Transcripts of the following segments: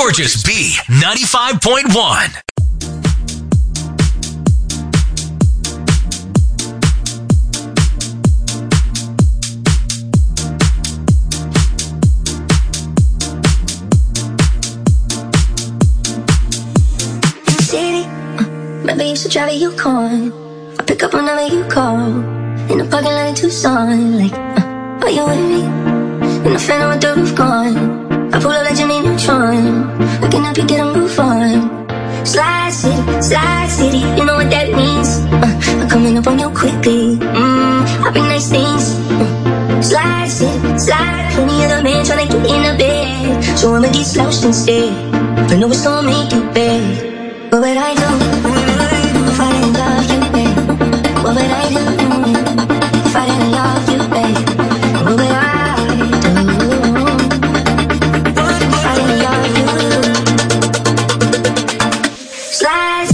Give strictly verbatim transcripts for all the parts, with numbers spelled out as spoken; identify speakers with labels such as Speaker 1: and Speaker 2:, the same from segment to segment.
Speaker 1: George's B ninety-five point one.
Speaker 2: City, uh, maybe you should drive a Yukon. I pick up whenever you call. In the parking lot in Tucson, like, uh, are you with me? In the phantom with the roof gone. I pull up like Jimmy Neutron. I can help you get a move on. Slide City, Slide City, you know what that means. uh, I'm coming up on you quickly. Mmm, I bring nice things. uh, Slide City, Slide. Plenty other men tryna get in the bed, so I'ma get slouched instead. I know it's gonna make you bad. What would I do if I didn't love you, babe? What would I do if I didn't love you, babe? What would I do if I didn't love you? Slide.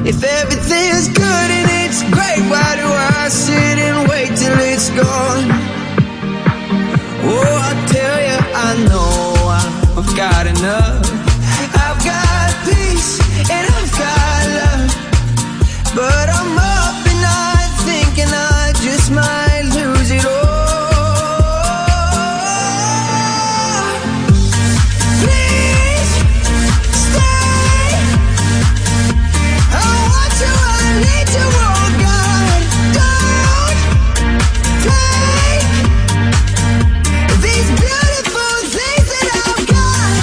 Speaker 3: If everything's good and it's great, why do I sit and wait till it's gone? Oh, I tell you, I know I've got enough. I've got peace and I've got love, but I'm up and I thinking I just might lose it all. Please stay. I want you, I need you, oh God. Don't take these beautiful things that I've got.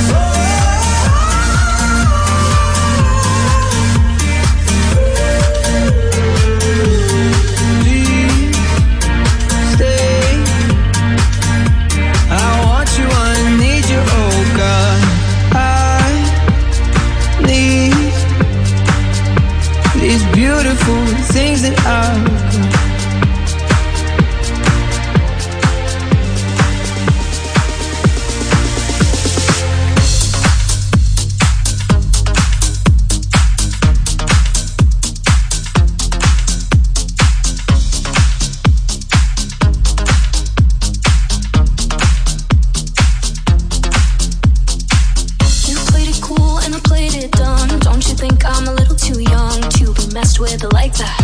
Speaker 3: Please stay. I want you, I need you, oh God. I need these beautiful things that I've got.
Speaker 2: You played it cool and I played it dumb. Don't you think I'm a little too young to be messed with like that?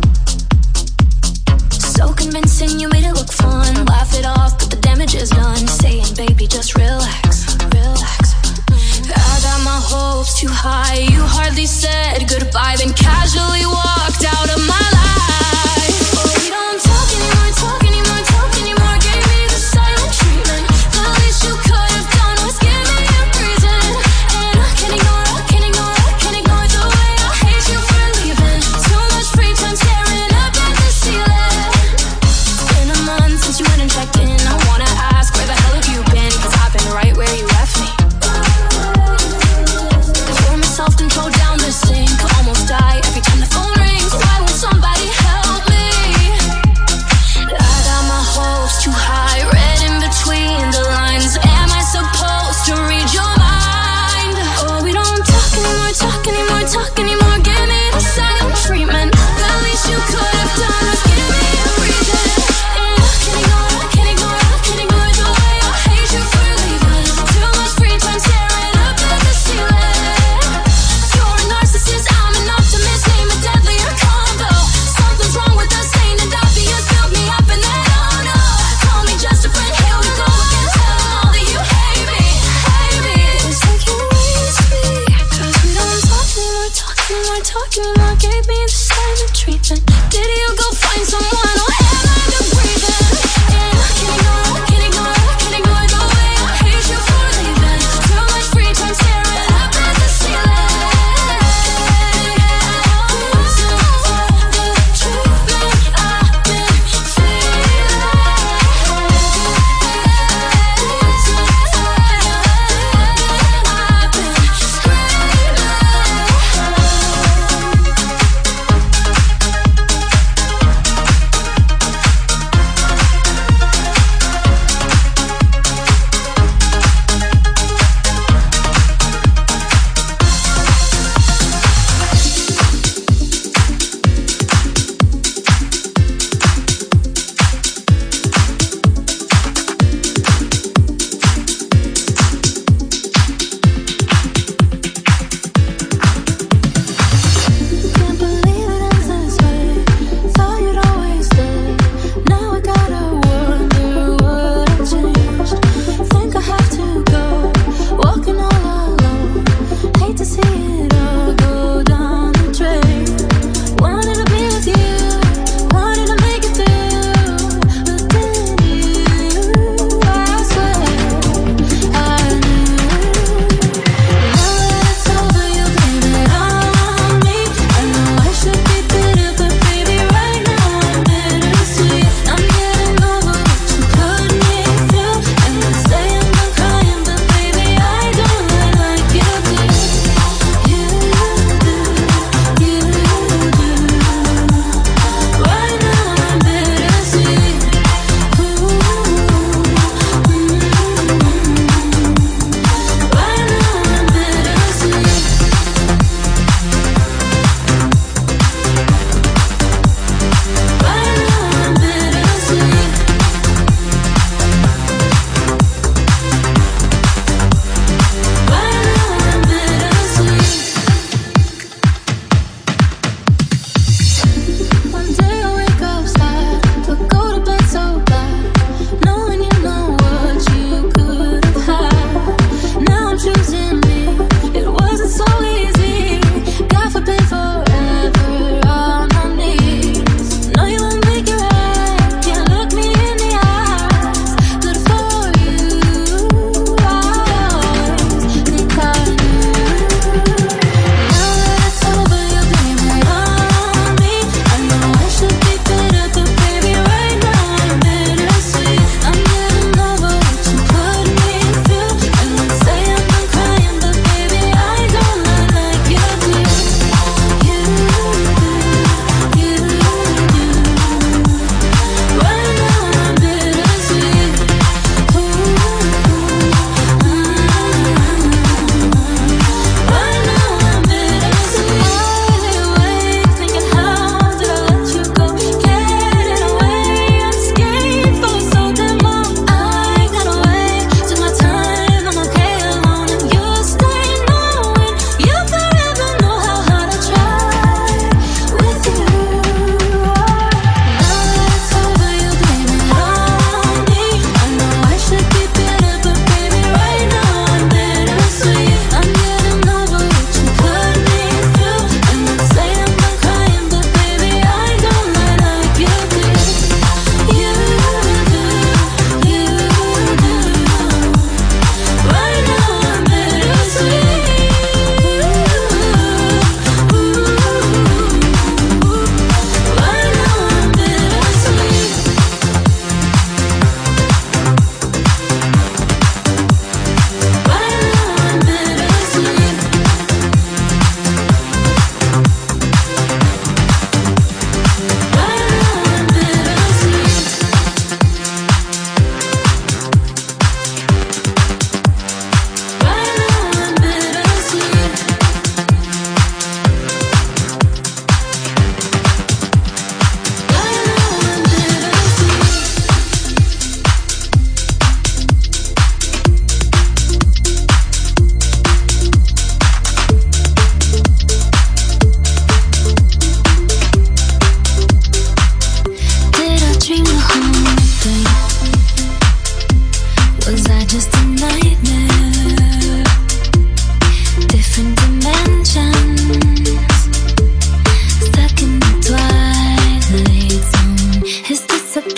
Speaker 2: So convincing, you made it look fun. Laugh it off, but the damage is done. Saying, baby, just relax, relax. I got my hopes too high. You hardly said goodbye, then casually walked out of my life. Oh, we don't talk anymore, talk anymore, talk anymore. Gave me the silent treatment. The least you could have done was give me a reason. And I can't ignore, I can't ignore, I can't ignore the way I hate you for leaving. Too much free time staring up at the ceiling. It's been a month since you went and checked in. I wanna ask, where the hell have you been? Cause I've been right where you left me. Pour my self-control down the sink. Almost die every time the phone rings. Why won't somebody help me? I got my hopes too high. Read in between the lines. Am I supposed to read your mind? Oh, we don't talk anymore, talk anymore, talk anymore. Give me the silent treatment. The least you could have done was give me a reason. And I can't ignore, I can't ignore, I can't ignore the way I hate you for leaving. Too much free time staring up at the ceiling. You're a narcissist, I'm an optimist. Name a deadlier combo. Something's wrong with us, ain't it obvious? Build me up and then oh no. Call me just a friend, here we go again. Tell them all that you hate me, hate me. It's like you raised me. Cause we don't talk anymore, talk anymore, talk anymore. Gave me the silent treatment. Did you go find someone or am I the breathing? And I can't ignore, I can't ignore, I can't ignore the way I hate you for leaving. Too much free time staring up at the ceiling. The treatment I've been feeling. I've been screaming.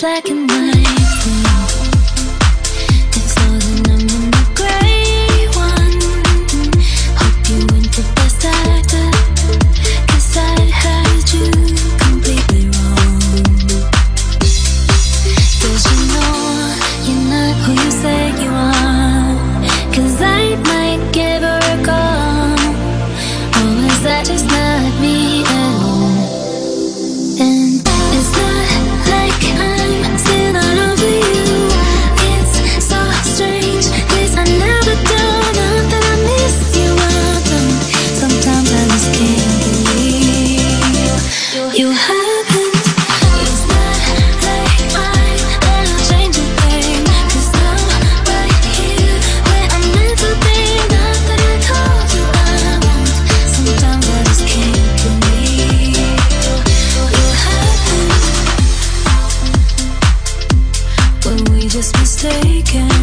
Speaker 2: black and white film. It's all that I'm in the gray one. Hope you went the best actor, 'cause I had you completely wrong. 'Cause you know you're not who you say you are. 'Cause I might give her a call. Oh, is that just not me at all? And it's not like I'm still not over you. It's so strange, 'cause I never do. Not that I miss you, I don't. Sometimes I just can't believe you happened. It's not like I'm gonna change a thing, 'cause I'm right here where I'm meant to be. Not that I told you I won't. Sometimes I just can't believe you happened. Were we just mistaken?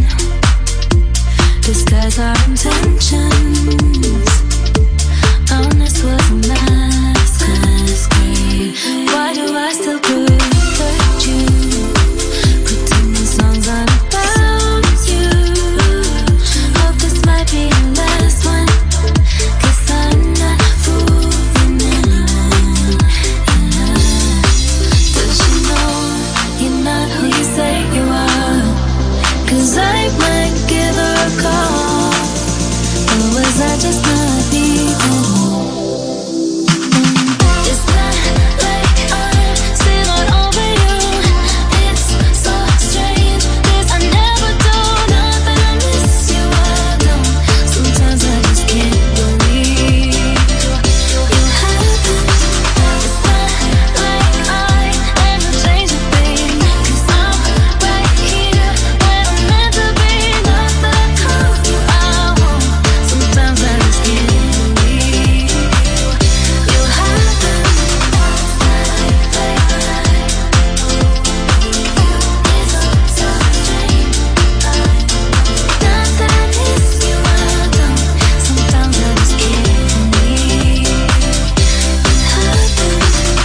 Speaker 2: Disguise our intentions. Honest was a masquerade. Why do I still protect you? Pretending songs aren't about you. Hope this might be the last one, 'cause I'm not fooling anyone. Does you know you're not who you say you are? 'Cause I might give her a call. Or was I just not even? It's not like I'm still not over you. It's so strange, 'cause I never do. Not that I miss you, I don't. Sometimes I just can't believe you happened. It's not like I am to change a thing, 'cause I'm right here where I'm meant to be. Not that I told you I won't. Sometimes I just can't believe you happened. It's so strange. Not that I miss you, I don't. Sometimes I just can't believe it happened.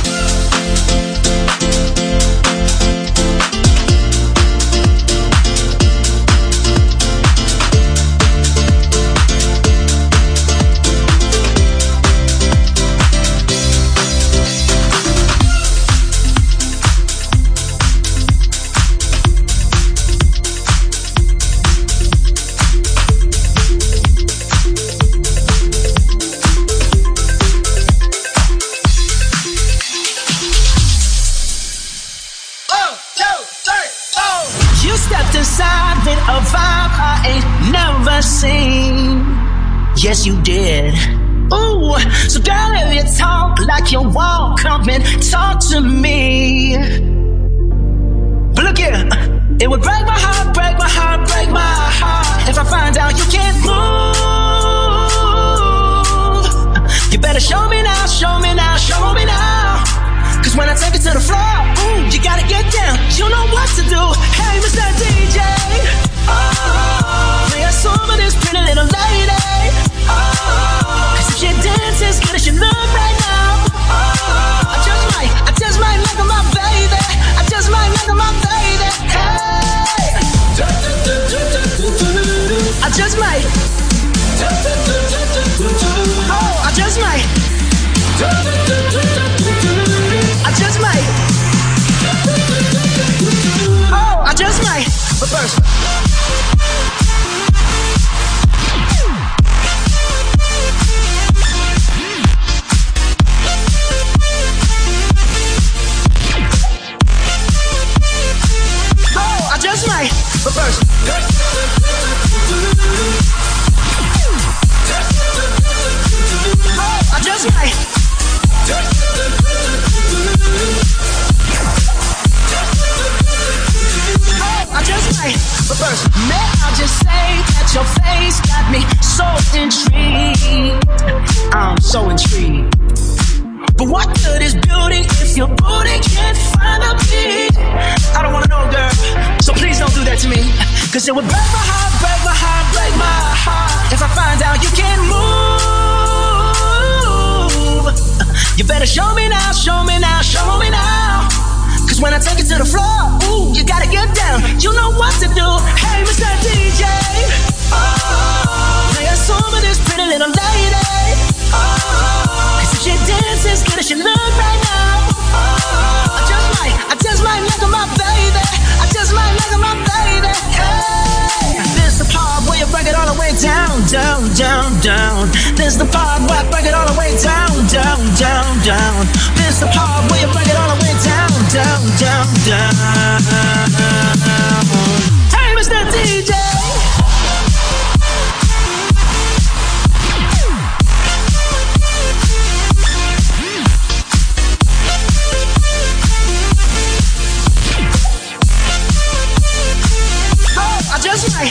Speaker 4: You stepped inside with a vibe I ain't never seen. Yes, you did. Ooh, so girl, if you talk like you won't, come and talk to me. But look here, it would break my heart, break my heart, break my heart if I find out you can't move. You better show me now, show me now, show me now. 'Cause when I take it to the floor, ooh, you gotta get down. You know what to do. Hey, Mister D J, oh, play a song for this pretty little lady. Oh, 'cause if she dances, good as she look right now. Oh, I just might, I just might look at my baby. I just might look at my baby. Hey, I just might. Oh, I just might. I just might. Oh, I just might. But first, oh, I just might. But first, oh, I just might. I just might, but first, may I just say that your face got me so intrigued. I'm so intrigued. But what good is beauty if your booty can't find a beat? I don't wanna know, girl, so please don't do that to me. 'Cause it would break my heart, break my heart, break my heart if I find out you can't move. You better show me now, show me now, show me now. Cause when I take it to the floor, ooh, you gotta get down. You know what to do. Hey, Mister D J. Oh, play a song for this pretty little lady. Oh, cause if she dances good as she look right now, oh, I just might, I just might like her, my baby. I just might like her, my baby. Hey, this the part where you break it all the way down, down, down, down. This the part where I break it all the way down, down, down, down. This the part where you break it all the way down, down, down, down. Hey, Mister D J. I just might.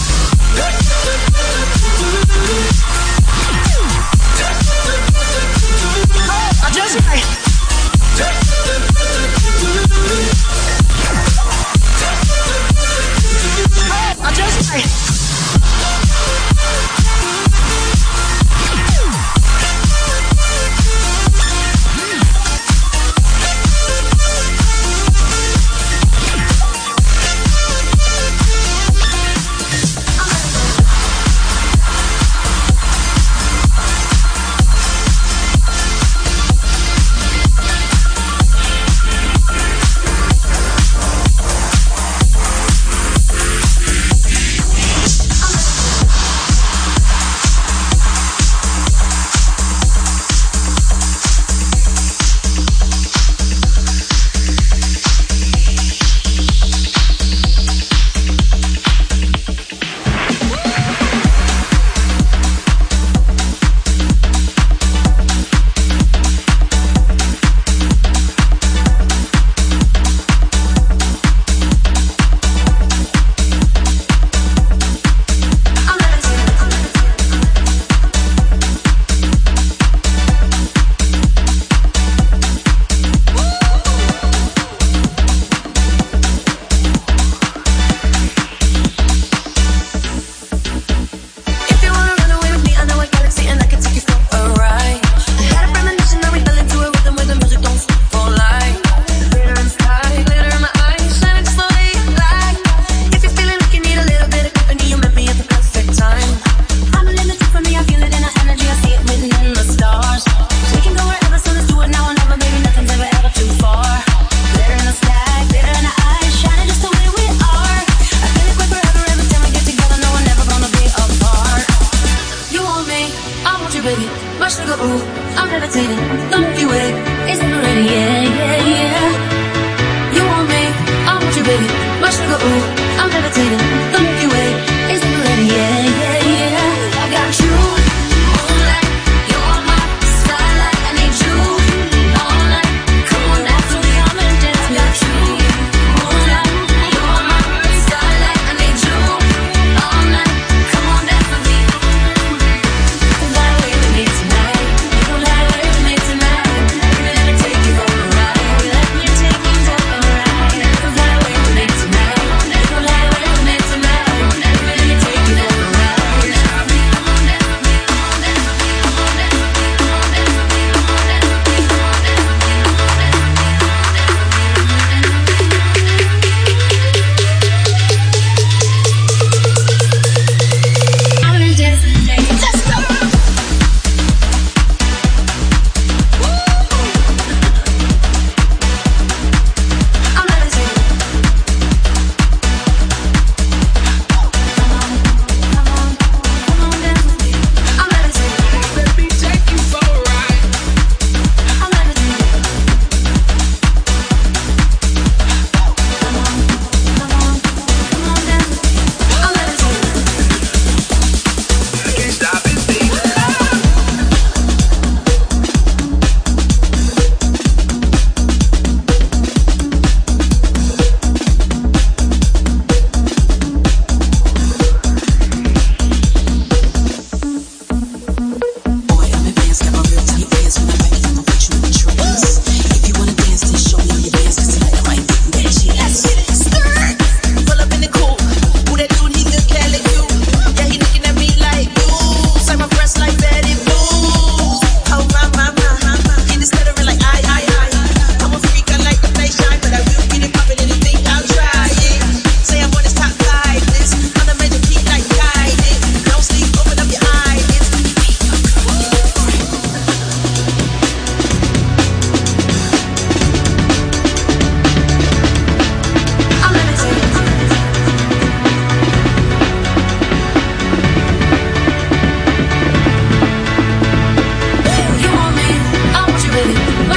Speaker 4: I just might. I just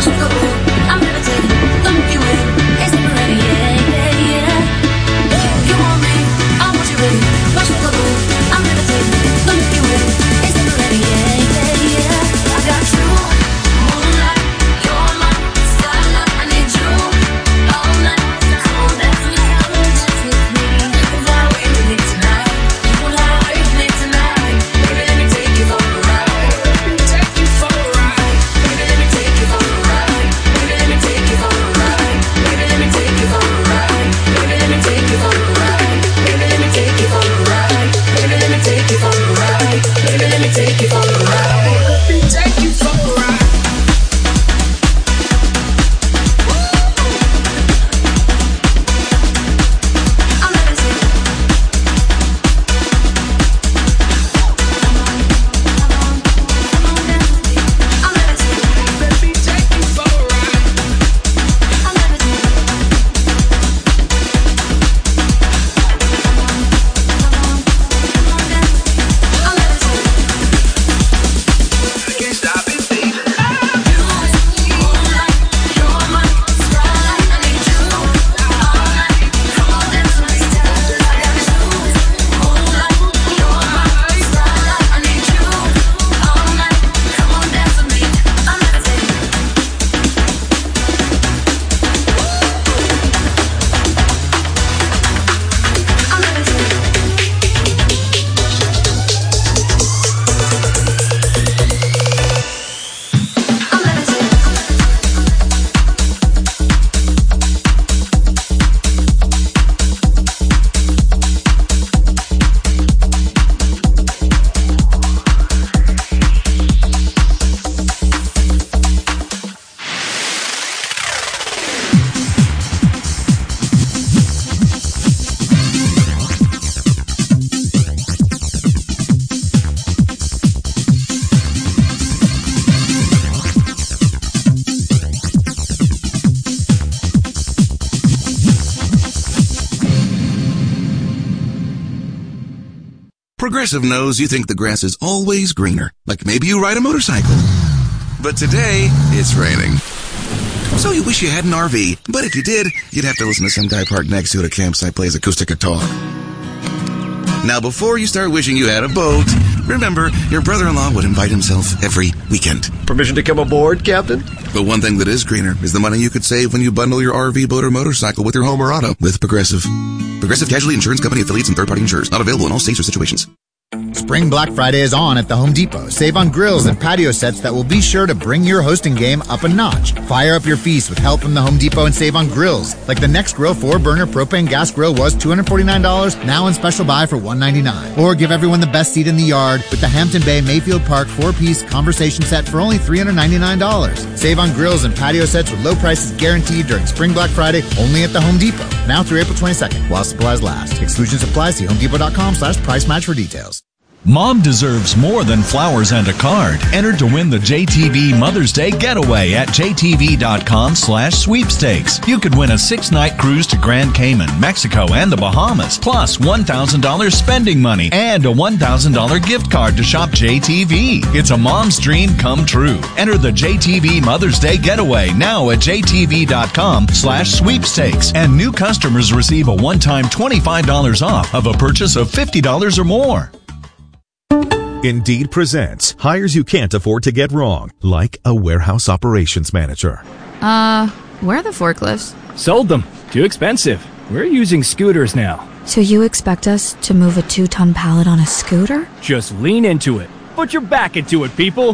Speaker 5: Progressive knows you think the grass is always greener, like maybe you ride a motorcycle. But today, it's raining. So you wish you had an R V, but if you did, you'd have to listen to some guy parked next to you at a campsite plays acoustic guitar. Now, before you start wishing you had a boat, remember, your brother-in-law would invite himself every weekend.
Speaker 6: Permission to come aboard, Captain?
Speaker 5: But one thing that is greener is the money you could save when you bundle your R V, boat, or motorcycle with your home or auto with Progressive. Progressive Casualty Insurance Company affiliates and third-party insurers. Not available in all states or situations.
Speaker 7: Spring Black Friday is on at the Home Depot. Save on grills and patio sets that will be sure to bring your hosting game up a notch. Fire up your feast with help from the Home Depot and save on grills. Like the Next Grill four-burner propane gas grill was two hundred forty-nine dollars, now in special buy for one hundred ninety-nine dollars. Or give everyone the best seat in the yard with the Hampton Bay Mayfield Park four-piece conversation set for only three hundred ninety-nine dollars. Save on grills and patio sets with low prices guaranteed during Spring Black Friday only at the Home Depot. Now through April twenty-second, while supplies last. Exclusions apply. See homedepot.com slash price match for details.
Speaker 8: Mom deserves more than flowers and a card. Enter to win the J T V Mother's Day Getaway at jtv.com slash sweepstakes. You could win a six-night cruise to Grand Cayman, Mexico, and the Bahamas, plus one thousand dollars spending money and a one thousand dollars gift card to shop J T V. It's a mom's dream come true. Enter the J T V Mother's Day Getaway now at jtv.com slash sweepstakes. And new customers receive a one-time twenty-five dollars off of a purchase of fifty dollars or more.
Speaker 9: Indeed presents hires you can't afford to get wrong, like a warehouse operations manager.
Speaker 10: Uh, where are the forklifts?
Speaker 11: Sold them. Too expensive. We're using scooters now.
Speaker 10: So you expect us to move a two-ton pallet on a scooter?
Speaker 11: Just lean into it. Put your back into it, people.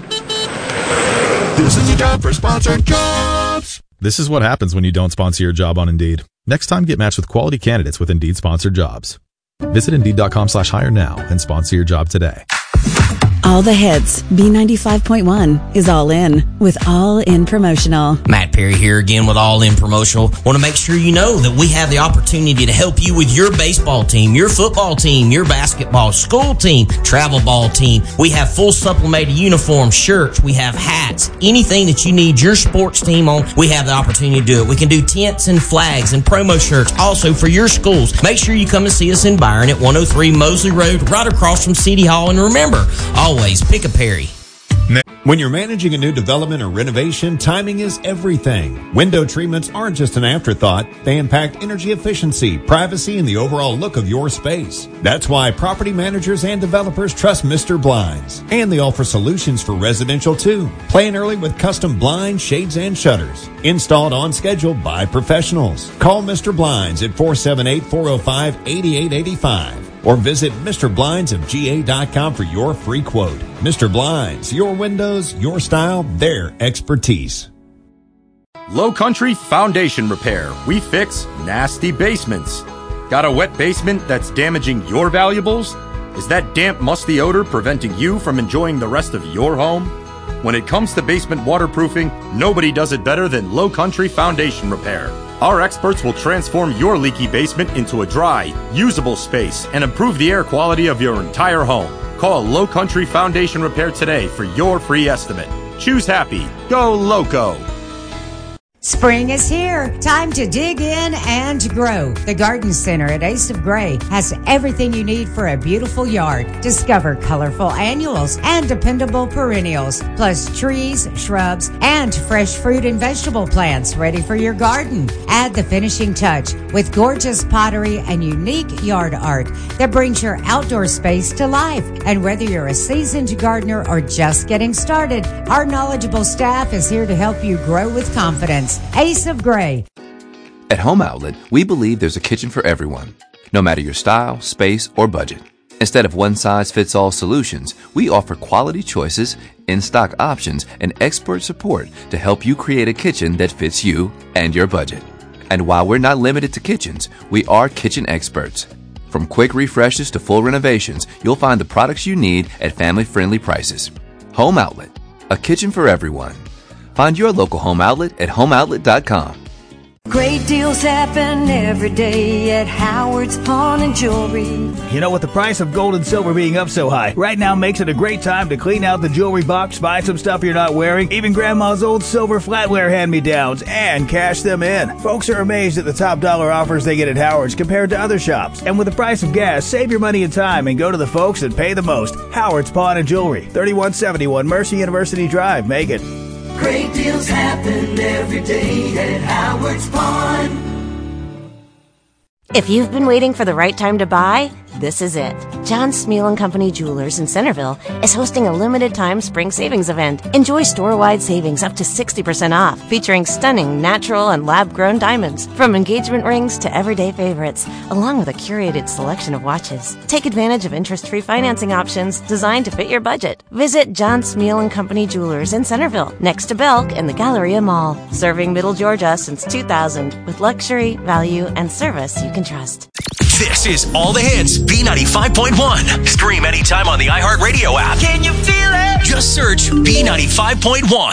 Speaker 9: This is your job for sponsored jobs. This is what happens when you don't sponsor your job on Indeed. Next time, get matched with quality candidates with Indeed sponsored jobs. Visit Indeed.com slash hire now and sponsor your job today.
Speaker 12: All the hits. B ninety-five point one is all in with All In Promotional.
Speaker 13: Matt Perry here again with All In Promotional. Want to make sure you know that we have the opportunity to help you with your baseball team, your football team, your basketball, school team, travel ball team. We have full supplemented uniforms, shirts, we have hats, anything that you need your sports team on, we have the opportunity to do it. We can do tents and flags and promo shirts also for your schools. Make sure you come and see us in Byron at one oh three Mosley Road, right across from City Hall. And remember, always pick a Perry.
Speaker 14: When you're managing a new development or renovation, timing is everything. Window treatments aren't just an afterthought. They impact energy efficiency, privacy, and the overall look of your space. That's why property managers and developers trust Mister Blinds. And they offer solutions for residential too. Plan early with custom blinds, shades, and shutters. Installed on schedule by professionals. Call Mister Blinds at four seven eight, four oh five, eight eight eight five. Or visit Mister Blinds of G A dot com for your free quote. Mister Blinds, your windows, your style, their expertise.
Speaker 15: Low Country Foundation Repair. We fix nasty basements. Got a wet basement that's damaging your valuables? Is that damp, musty odor preventing you from enjoying the rest of your home? When it comes to basement waterproofing, nobody does it better than Low Country Foundation Repair. Our experts will transform your leaky basement into a dry, usable space and improve the air quality of your entire home. Call Low Country Foundation Repair today for your free estimate. Choose happy. Go Loco.
Speaker 16: Spring is here. Time to dig in and grow. The Garden Center at Ace of Gray has everything you need for a beautiful yard. Discover colorful annuals and dependable perennials, plus trees, shrubs, and fresh fruit and vegetable plants ready for your garden. Add the finishing touch with gorgeous pottery and unique yard art that brings your outdoor space to life. And whether you're a seasoned gardener or just getting started, our knowledgeable staff is here to help you grow with confidence. Ace of Gray.
Speaker 17: At Home Outlet, we believe there's a kitchen for everyone, no matter your style, space, or budget. Instead of one-size-fits-all solutions, we offer quality choices, in-stock options, and expert support to help you create a kitchen that fits you and your budget. And while we're not limited to kitchens, we are kitchen experts. From quick refreshes to full renovations, you'll find the products you need at family-friendly prices. Home Outlet, a kitchen for everyone. Find your local Home Outlet at home outlet dot com.
Speaker 18: Great deals happen every day at Howard's Pawn and Jewelry.
Speaker 11: You know, with the price of gold and silver being up so high, right now makes it a great time to clean out the jewelry box, buy some stuff you're not wearing, even Grandma's old silver flatware hand-me-downs, and cash them in. Folks are amazed at the top dollar offers they get at Howard's compared to other shops. And with the price of gas, save your money and time and go to the folks that pay the most. Howard's Pawn and Jewelry, thirty-one seventy-one Mercy University Drive, Macon.
Speaker 3: Great deals happen every day at Howard's Pawn.
Speaker 19: If you've been waiting for the right time to buy, this is it. John Smeal and Company Jewelers in Centerville is hosting a limited-time spring savings event. Enjoy store-wide savings up to sixty percent off, featuring stunning natural and lab-grown diamonds, from engagement rings to everyday favorites, along with a curated selection of watches. Take advantage of interest-free financing options designed to fit your budget. Visit John Smeal and Company Jewelers in Centerville, next to Belk in the Galleria Mall, serving Middle Georgia since two thousand with luxury, value, and service you can trust.
Speaker 1: This is All the Hits, B ninety-five point one. Stream anytime on the iHeartRadio app.
Speaker 3: Can you feel it?
Speaker 1: Just search B ninety-five point one.